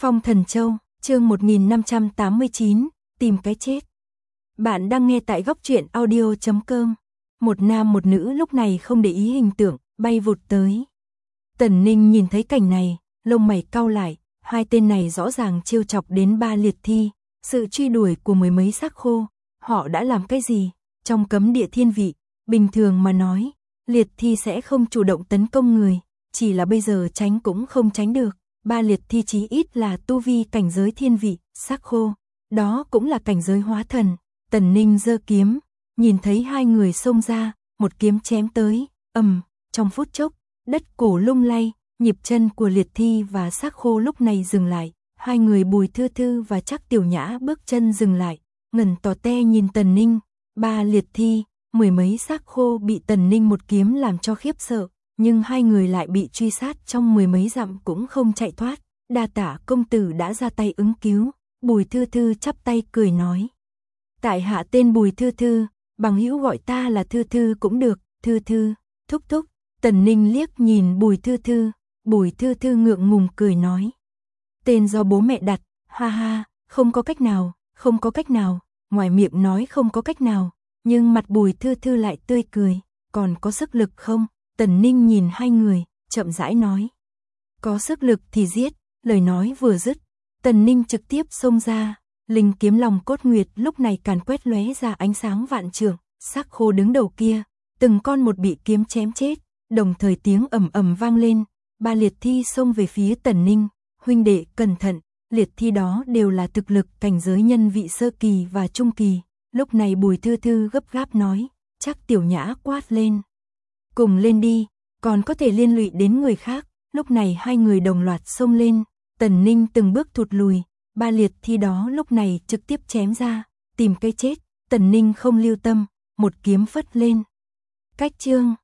Phong Thần Châu, chương 1589, tìm cái chết. Bạn đang nghe tại góc truyện audio.com. Một nam một nữ lúc này không để ý hình tượng, bay vụt tới. Tần Ninh nhìn thấy cảnh này, lông mày cau lại, hai tên này rõ ràng trêu chọc đến ba liệt thi, sự truy đuổi của mười mấy xác khô, họ đã làm cái gì? Trong cấm địa thiên vị, bình thường mà nói, liệt thi sẽ không chủ động tấn công người, chỉ là bây giờ tránh cũng không tránh được. Ba liệt thi chí ít là tu vi cảnh giới thiên vị, xác khô, đó cũng là cảnh giới hóa thần. Tần Ninh giơ kiếm, nhìn thấy hai người xông ra, một kiếm chém tới, trong phút chốc, đất cổ lung lay, nhịp chân của liệt thi và xác khô lúc này dừng lại, hai người Bùi Thư Thư và Trác Tiểu Nhã bước chân dừng lại, ngẩn tò te nhìn Tần Ninh. Ba liệt thi, mười mấy xác khô bị Tần Ninh một kiếm làm cho khiếp sợ, nhưng hai người lại bị truy sát trong mười mấy dặm cũng không chạy thoát. Đa tạ công tử đã ra tay ứng cứu. Bùi Thư Thư chắp tay cười nói: tại hạ tên Bùi Thư Thư, bằng hữu gọi ta là Thư Thư cũng được. Thư Thư, thúc thúc. Tần Ninh liếc nhìn Bùi Thư Thư, Bùi Thư Thư ngượng ngùng cười nói: tên do bố mẹ đặt, ha ha, không có cách nào, không có cách nào. Ngoài miệng nói không có cách nào, nhưng mặt Bùi Thư Thư lại tươi cười. Còn có sức lực không? Tần Ninh nhìn hai người, chậm rãi nói: có sức lực thì giết. Lời nói vừa dứt, Tần Ninh trực tiếp xông ra, linh kiếm lòng cốt nguyệt lúc này càn quét lóe ra ánh sáng vạn trượng, xác khô đứng đầu kia, từng con một bị kiếm chém chết, đồng thời tiếng ầm ầm vang lên. Ba liệt thi xông về phía Tần Ninh, huynh đệ cẩn thận, liệt thi đó đều là thực lực cảnh giới nhân vị sơ kỳ và trung kỳ. Lúc này Bùi Thư Thư gấp gáp nói, Trác Tiểu Nhã quát lên: cùng lên đi, còn có thể liên lụy đến người khác. Lúc này hai người đồng loạt xông lên, Tần Ninh từng bước thụt lùi, ba liệt thi đó lúc này trực tiếp chém ra, tìm cái chết. Tần Ninh không lưu tâm, một kiếm phất lên. Cách chương